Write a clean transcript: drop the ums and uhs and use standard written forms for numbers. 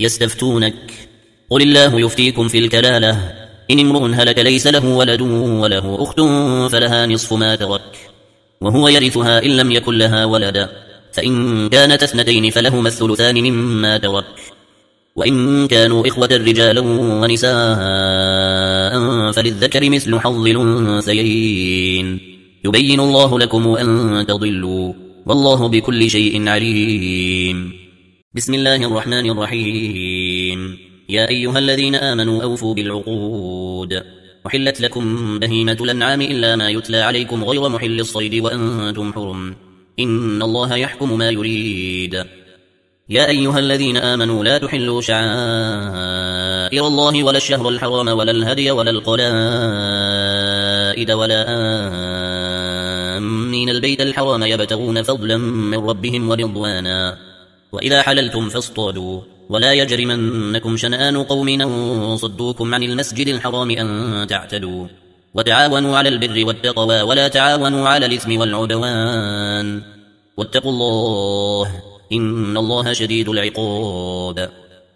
يستفتونك قل الله يفتيكم في الكلالة إن امرؤ هلك ليس له ولد وله أخت فلها نصف ما ترك وهو يرثها إن لم يكن لها ولد فإن كانت اثنتين فلهما الثلثان مما ترك وإن كانوا إخوة رجالا ونساء فللذكر مثل حظ الأنثيين يبين الله لكم أن تضلوا والله بكل شيء عليم. بسم الله الرحمن الرحيم. يا أيها الذين آمنوا أوفوا بالعقود وحلت لكم بهيمة الأنعام إلا ما يتلى عليكم غير محل الصيد وأنتم حرم إن الله يحكم ما يريد. يا أيها الذين آمنوا لا تحلوا شعائر الله ولا الشهر الحرام ولا الهدي ولا القلائد ولا آمين البيت الحرام يبتغون فضلا من ربهم ورضوانا وإذا حللتم فاصطادوا ولا يجرمنكم شنآن قوم أن صدوكم عن المسجد الحرام أن تعتدوا وتعاونوا على البر والتقوى ولا تعاونوا على الإثم والعدوان واتقوا الله إن الله شديد العقاب.